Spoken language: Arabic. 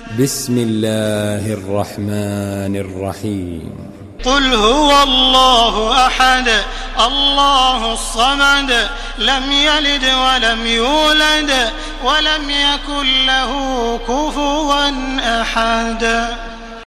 بسم الله الرحمن الرحيم. قل هو الله أحد الله الصمد لم يلد ولم يولد ولم يكن له كفوا أحد.